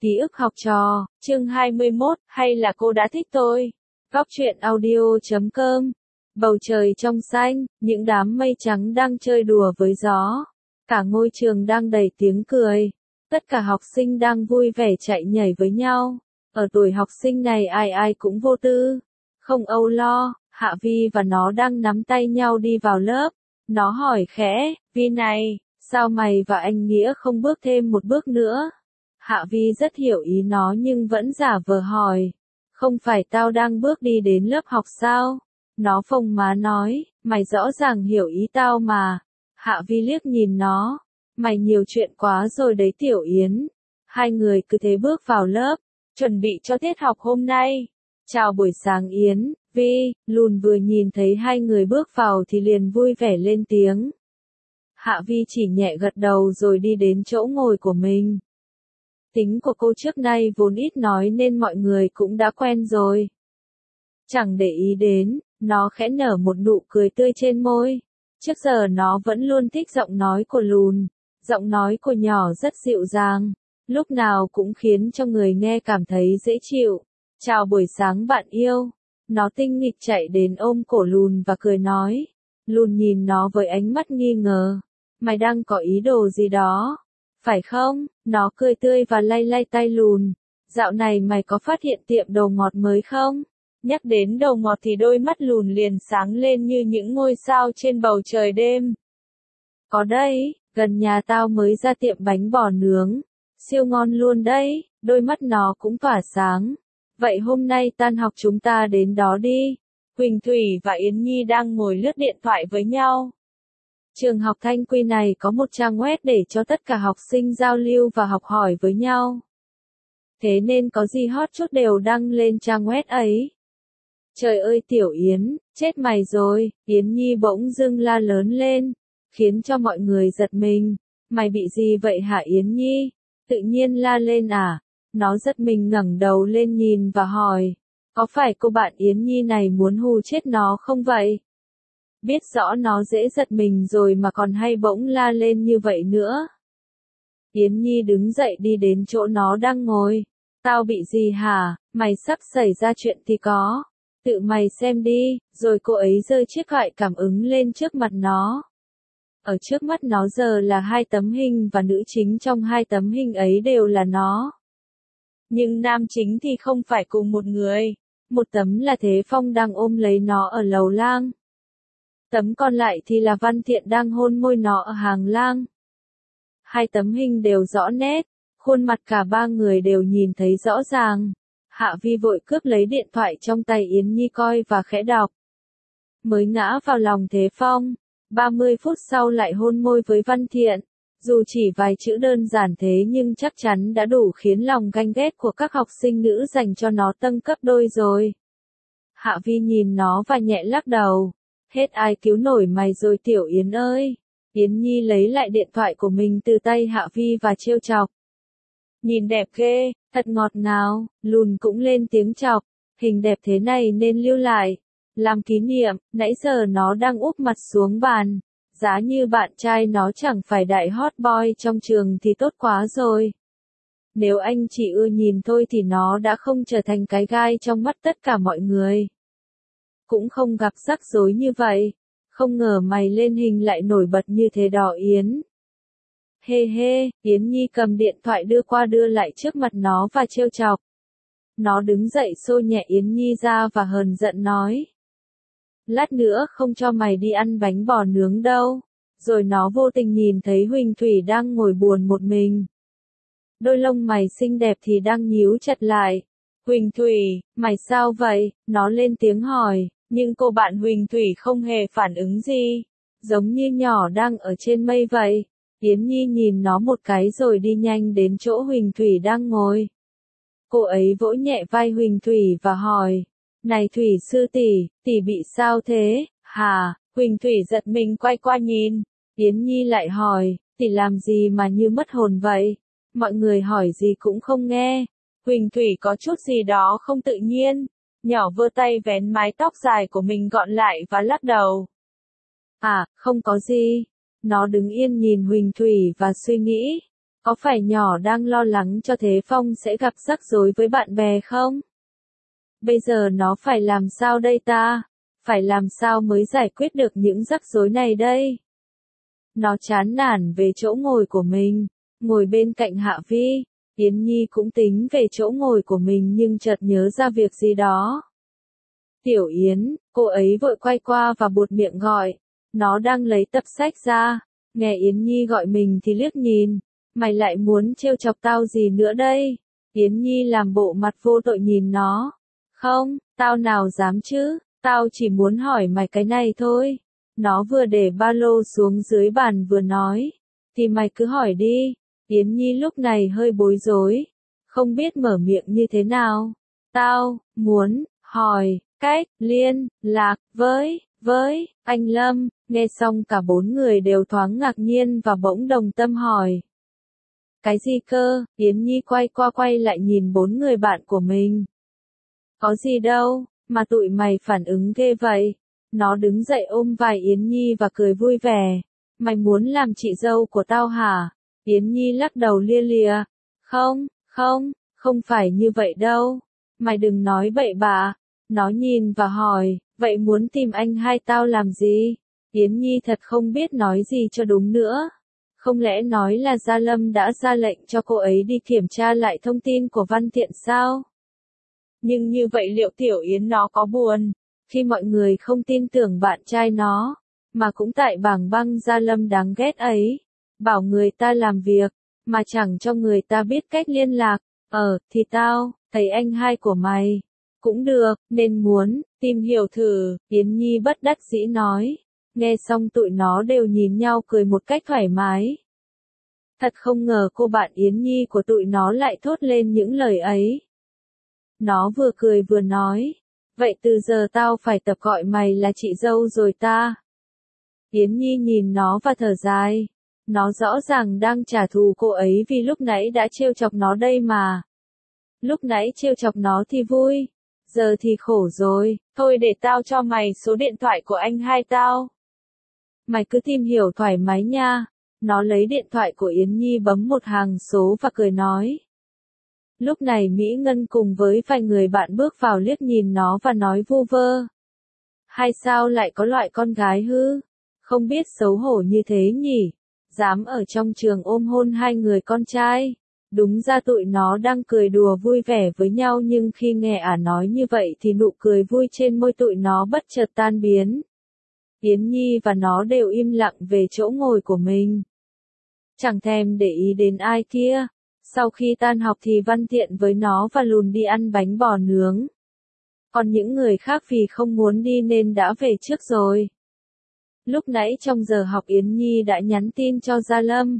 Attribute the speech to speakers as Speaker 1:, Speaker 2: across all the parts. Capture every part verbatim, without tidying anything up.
Speaker 1: Ký ức học trò, chương hai mươi mốt, hay là cô đã thích tôi? Góc truyện audio chấm com. Bầu trời trong xanh, những đám mây trắng đang chơi đùa với gió. Cả ngôi trường đang đầy tiếng cười. Tất cả học sinh đang vui vẻ chạy nhảy với nhau. Ở tuổi học sinh này ai ai cũng vô tư. Không âu lo, Hạ Vi và nó đang nắm tay nhau đi vào lớp. Nó hỏi khẽ, Vi này, sao mày và anh Nghĩa không bước thêm một bước nữa? Hạ Vi rất hiểu ý nó nhưng vẫn giả vờ hỏi. Không phải tao đang bước đi đến lớp học sao? Nó phồng má nói, mày rõ ràng hiểu ý tao mà. Hạ Vi liếc nhìn nó. Mày nhiều chuyện quá rồi đấy Tiểu Yến. Hai người cứ thế bước vào lớp, chuẩn bị cho tiết học hôm nay. Chào buổi sáng Yến, Vi. Lùn vừa nhìn thấy hai người bước vào thì liền vui vẻ lên tiếng. Hạ Vi chỉ nhẹ gật đầu rồi đi đến chỗ ngồi của mình. Tính của cô trước nay vốn ít nói nên mọi người cũng đã quen rồi. Chẳng để ý đến, nó khẽ nở một nụ cười tươi trên môi. Trước giờ nó vẫn luôn thích giọng nói của Lùn. Giọng nói của nhỏ rất dịu dàng, lúc nào cũng khiến cho người nghe cảm thấy dễ chịu. Chào buổi sáng bạn yêu. Nó tinh nghịch chạy đến ôm cổ Lùn và cười nói. Lùn nhìn nó với ánh mắt nghi ngờ. Mày đang có ý đồ gì đó? Phải không? Nó cười tươi và lay lay tay Lùn. Dạo này mày có phát hiện tiệm đồ ngọt mới không? Nhắc đến đồ ngọt thì đôi mắt Lùn liền sáng lên như những ngôi sao trên bầu trời đêm. Có đây, gần nhà tao mới ra tiệm bánh bò nướng. Siêu ngon luôn đấy, đôi mắt nó cũng tỏa sáng. Vậy hôm nay tan học chúng ta đến đó đi. Quỳnh Thủy và Yến Nhi đang ngồi lướt điện thoại với nhau. Trường học Thanh Quy này có một trang web để cho tất cả học sinh giao lưu và học hỏi với nhau. Thế nên có gì hot chút đều đăng lên trang web ấy. Trời ơi Tiểu Yến, chết mày rồi, Yến Nhi bỗng dưng la lớn lên, khiến cho mọi người giật mình. Mày bị gì vậy hả Yến Nhi? Tự nhiên la lên à? Nó giật mình ngẩng đầu lên nhìn và hỏi, có phải cô bạn Yến Nhi này muốn hù chết nó không vậy? Biết rõ nó dễ giật mình rồi mà còn hay bỗng la lên như vậy nữa. Yến Nhi đứng dậy đi đến chỗ nó đang ngồi. Tao bị gì hả? Mày sắp xảy ra chuyện thì có. Tự mày xem đi, rồi cô ấy giơ chiếc thoại cảm ứng lên trước mặt nó. Ở trước mắt nó giờ là hai tấm hình và nữ chính trong hai tấm hình ấy đều là nó. Nhưng nam chính thì không phải cùng một người. Một tấm là Thế Phong đang ôm lấy nó ở lầu lang. Tấm còn lại thì là Văn Thiện đang hôn môi nó ở hàng lang. Hai tấm hình đều rõ nét, khuôn mặt cả ba người đều nhìn thấy rõ ràng. Hạ Vi vội cướp lấy điện thoại trong tay Yến Nhi coi và khẽ đọc. Mới ngã vào lòng Thế Phong, ba mươi phút sau lại hôn môi với Văn Thiện. Dù chỉ vài chữ đơn giản thế nhưng chắc chắn đã đủ khiến lòng ganh ghét của các học sinh nữ dành cho nó tăng gấp đôi rồi. Hạ Vi nhìn nó và nhẹ lắc đầu. Hết ai cứu nổi mày rồi Tiểu Yến ơi. Yến Nhi lấy lại điện thoại của mình từ tay Hạ Vi và trêu chọc. Nhìn đẹp ghê, thật ngọt ngào. Lùn cũng lên tiếng chọc. Hình đẹp thế này nên lưu lại. Làm kỷ niệm, nãy giờ nó đang úp mặt xuống bàn. Giá như bạn trai nó chẳng phải đại hot boy trong trường thì tốt quá rồi. Nếu anh chỉ ưa nhìn thôi thì nó đã không trở thành cái gai trong mắt tất cả mọi người. Cũng không gặp rắc rối như vậy. Không ngờ mày lên hình lại nổi bật như thế đó Yến. Hê hê, Yến Nhi cầm điện thoại đưa qua đưa lại trước mặt nó và trêu chọc. Nó đứng dậy xô nhẹ Yến Nhi ra và hờn giận nói. Lát nữa không cho mày đi ăn bánh bò nướng đâu. Rồi nó vô tình nhìn thấy Huỳnh Thủy đang ngồi buồn một mình. Đôi lông mày xinh đẹp thì đang nhíu chặt lại. Huỳnh Thủy, mày sao vậy? Nó lên tiếng hỏi, nhưng cô bạn Huỳnh Thủy không hề phản ứng gì. Giống như nhỏ đang ở trên mây vậy. Yến Nhi nhìn nó một cái rồi đi nhanh đến chỗ Huỳnh Thủy đang ngồi. Cô ấy vỗ nhẹ vai Huỳnh Thủy và hỏi. Này Thủy sư tỷ, tỷ bị sao thế, hả? Huỳnh Thủy giật mình quay qua nhìn. Yến Nhi lại hỏi, tỷ làm gì mà như mất hồn vậy? Mọi người hỏi gì cũng không nghe. Huỳnh Thủy có chút gì đó không tự nhiên. Nhỏ vơ tay vén mái tóc dài của mình gọn lại và lắc đầu. À, không có gì. Nó đứng yên nhìn Huỳnh Thủy và suy nghĩ. Có phải nhỏ đang lo lắng cho Thế Phong sẽ gặp rắc rối với bạn bè không? Bây giờ nó phải làm sao đây ta? Phải làm sao mới giải quyết được những rắc rối này đây? Nó chán nản về chỗ ngồi của mình, ngồi bên cạnh Hạ Vi. Yến Nhi cũng tính về chỗ ngồi của mình nhưng chợt nhớ ra việc gì đó. Tiểu Yến, cô ấy vội quay qua và buột miệng gọi. Nó đang lấy tập sách ra. Nghe Yến Nhi gọi mình thì liếc nhìn. Mày lại muốn trêu chọc tao gì nữa đây? Yến Nhi làm bộ mặt vô tội nhìn nó. Không, tao nào dám chứ, tao chỉ muốn hỏi mày cái này thôi. Nó vừa để ba lô xuống dưới bàn vừa nói. Thì mày cứ hỏi đi. Yến Nhi lúc này hơi bối rối. Không biết mở miệng như thế nào. Tao, muốn, hỏi, cách, liên, lạc, với, với, anh Lâm. Nghe xong cả bốn người đều thoáng ngạc nhiên và bỗng đồng tâm hỏi. Cái gì cơ? Yến Nhi quay qua quay lại nhìn bốn người bạn của mình. Có gì đâu, mà tụi mày phản ứng ghê vậy. Nó đứng dậy ôm vai Yến Nhi và cười vui vẻ. Mày muốn làm chị dâu của tao hả? Yến Nhi lắc đầu lia lịa. Không, không, không phải như vậy đâu. Mày đừng nói bậy bạ. Nó nhìn và hỏi, vậy muốn tìm anh hai tao làm gì? Yến Nhi thật không biết nói gì cho đúng nữa. Không lẽ nói là Gia Lâm đã ra lệnh cho cô ấy đi kiểm tra lại thông tin của Văn Thiện sao? Nhưng như vậy liệu Tiểu Yến nó có buồn, khi mọi người không tin tưởng bạn trai nó, mà cũng tại bảng băng Gia Lâm đáng ghét ấy, bảo người ta làm việc, mà chẳng cho người ta biết cách liên lạc, ờ, thì tao, thấy anh hai của mày, cũng được, nên muốn, tìm hiểu thử, Yến Nhi bất đắc dĩ nói. Nghe xong tụi nó đều nhìn nhau cười một cách thoải mái. Thật không ngờ cô bạn Yến Nhi của tụi nó lại thốt lên những lời ấy. Nó vừa cười vừa nói, vậy từ giờ tao phải tập gọi mày là chị dâu rồi ta. Yến Nhi nhìn nó và thở dài. Nó rõ ràng đang trả thù cô ấy vì lúc nãy đã trêu chọc nó đây mà. Lúc nãy trêu chọc nó thì vui, giờ thì khổ rồi, thôi để tao cho mày số điện thoại của anh hai tao. Mày cứ tìm hiểu thoải mái nha. Nó lấy điện thoại của Yến Nhi bấm một hàng số và cười nói. Lúc này Mỹ Ngân cùng với vài người bạn bước vào liếc nhìn nó và nói vu vơ. Hay sao lại có loại con gái hư? Không biết xấu hổ như thế nhỉ? Dám ở trong trường ôm hôn hai người con trai. Đúng ra tụi nó đang cười đùa vui vẻ với nhau nhưng khi nghe ả nói như vậy thì nụ cười vui trên môi tụi nó bất chợt tan biến. Yến Nhi và nó đều im lặng về chỗ ngồi của mình. Chẳng thèm để ý đến ai kia. Sau khi tan học thì Văn Thiện với nó và Lùn đi ăn bánh bò nướng. Còn những người khác vì không muốn đi nên đã về trước rồi. Lúc nãy trong giờ học Yến Nhi đã nhắn tin cho Gia Lâm.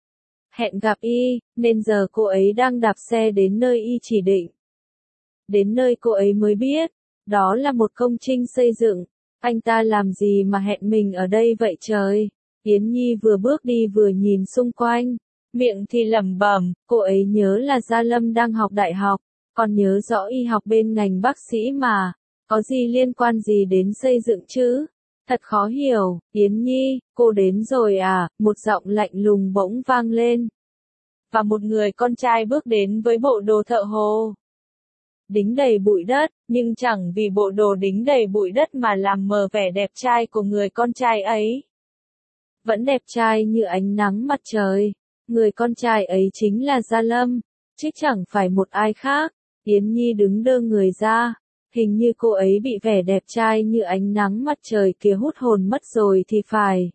Speaker 1: Hẹn gặp y, nên giờ cô ấy đang đạp xe đến nơi y chỉ định. Đến nơi cô ấy mới biết, đó là một công trình xây dựng. Anh ta làm gì mà hẹn mình ở đây vậy trời? Yến Nhi vừa bước đi vừa nhìn xung quanh. Miệng thì lẩm bẩm, cô ấy nhớ là Gia Lâm đang học đại học, còn nhớ rõ y học bên ngành bác sĩ mà, có gì liên quan gì đến xây dựng chứ? Thật khó hiểu, Yến Nhi, cô đến rồi à? Một giọng lạnh lùng bỗng vang lên. Và một người con trai bước đến với bộ đồ thợ hồ. Đính đầy bụi đất, nhưng chẳng vì bộ đồ đính đầy bụi đất mà làm mờ vẻ đẹp trai của người con trai ấy. Vẫn đẹp trai như ánh nắng mặt trời. Người con trai ấy chính là Gia Lâm, chứ chẳng phải một ai khác. Yến Nhi đứng đơ người ra, hình như cô ấy bị vẻ đẹp trai như ánh nắng mặt trời kia hút hồn mất rồi thì phải.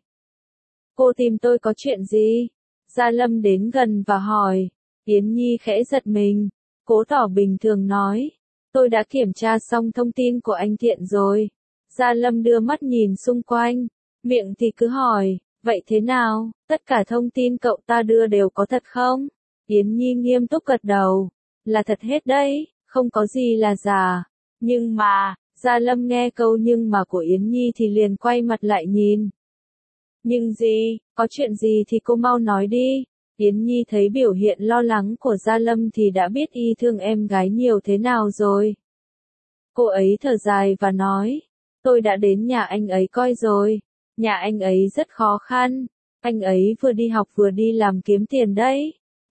Speaker 1: Cô tìm tôi có chuyện gì? Gia Lâm đến gần và hỏi. Yến Nhi khẽ giật mình, cố tỏ bình thường nói. Tôi đã kiểm tra xong thông tin của anh Thiện rồi. Gia Lâm đưa mắt nhìn xung quanh, miệng thì cứ hỏi. Vậy thế nào, tất cả thông tin cậu ta đưa đều có thật không? Yến Nhi nghiêm túc gật đầu. Là thật hết đấy, không có gì là giả. Nhưng mà, Gia Lâm nghe câu nhưng mà của Yến Nhi thì liền quay mặt lại nhìn. Nhưng gì, có chuyện gì thì cô mau nói đi. Yến Nhi thấy biểu hiện lo lắng của Gia Lâm thì đã biết y thương em gái nhiều thế nào rồi. Cô ấy thở dài và nói, tôi đã đến nhà anh ấy coi rồi. Nhà anh ấy rất khó khăn, anh ấy vừa đi học vừa đi làm kiếm tiền đấy.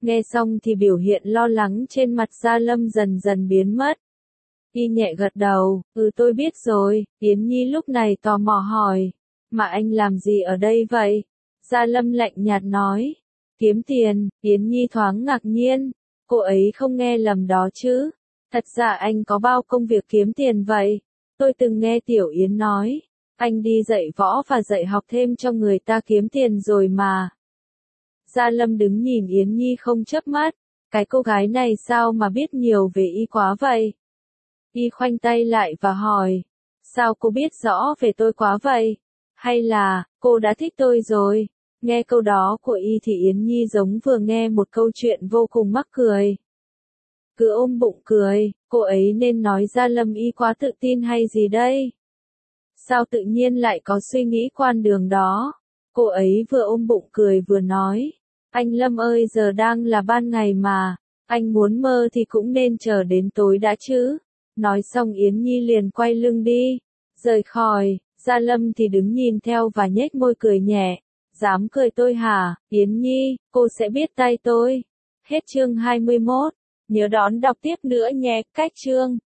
Speaker 1: Nghe xong thì biểu hiện lo lắng trên mặt Gia Lâm dần dần biến mất. Y nhẹ gật đầu, ừ tôi biết rồi, Yến Nhi lúc này tò mò hỏi, mà anh làm gì ở đây vậy? Gia Lâm lạnh nhạt nói, kiếm tiền. Yến Nhi thoáng ngạc nhiên, cô ấy không nghe lầm đó chứ, thật ra anh có bao công việc kiếm tiền vậy? Tôi từng nghe Tiểu Yến nói, anh đi dạy võ và dạy học thêm cho người ta kiếm tiền rồi mà. Gia Lâm đứng nhìn Yến Nhi không chớp mắt, cái cô gái này sao mà biết nhiều về y quá vậy? Y khoanh tay lại và hỏi, sao cô biết rõ về tôi quá vậy? Hay là, cô đã thích tôi rồi? Nghe câu đó của y thì Yến Nhi giống vừa nghe một câu chuyện vô cùng mắc cười. Cứ ôm bụng cười, cô ấy nên nói Gia Lâm y quá tự tin hay gì đây? Sao tự nhiên lại có suy nghĩ quan đường đó? Cô ấy vừa ôm bụng cười vừa nói, anh Lâm ơi giờ đang là ban ngày mà, anh muốn mơ thì cũng nên chờ đến tối đã chứ. Nói xong Yến Nhi liền quay lưng đi, rời khỏi. Gia Lâm thì đứng nhìn theo và nhếch môi cười nhẹ, dám cười tôi hả, Yến Nhi, cô sẽ biết tay tôi. Hết chương hai mươi mốt, nhớ đón đọc tiếp nữa nhé, cách chương.